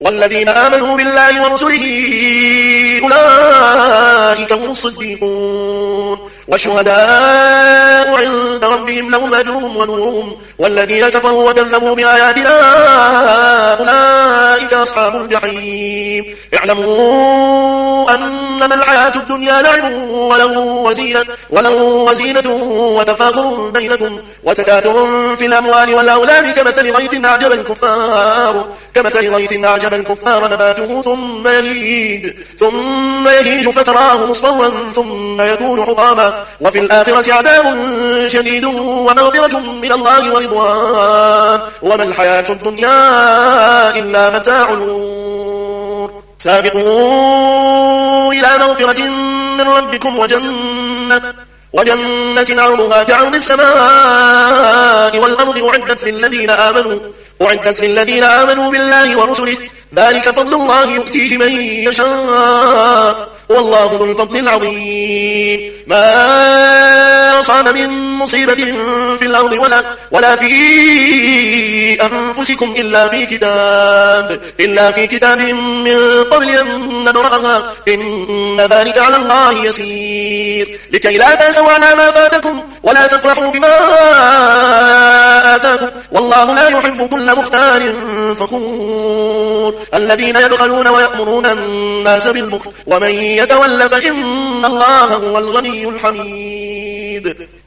والذين آمنوا بالله ورسله أولئك هم الصديقون والشهداء عند ربهم لهم أجرهم ونورهم والذين كفروا وكذبوا بآياتنا أولئك أصحاب الجحيم اعلموا أنما الحياة الدنيا لعب ولهو وزينة وتفاخر بينكم وتكاثر في الأموال والأولاد كمثل غيث أعجب الكفار نباته ثم يهيج فتراه مصفرا ثم يكون حطاما وفي الآخرة عذاب شديد ومغفرة من الله ورضوان وما الحياة الدنيا إلا متاع الغرور سابقوا إلى مغفرة من ربكم وجنة عرضها كعرض السماء والأرض أعدت للذين آمنوا بالله ورسله ذلك فضل الله يؤتيه من يشاء والله ذو الفضل العظيم ما أصاب من مصيبة في الأرض ولا في أنفسكم إلا في كتاب من قبل أن نبرأها إن ذلك على الله يسير لكي لا تأسوا على ما فاتكم ولا تفرحوا بما آتاكم والله لا يحب كل مختال فخور الذين يبخلون ويأمرون الناس بالبخل ومن يتول فإن الله هو الغني الحميد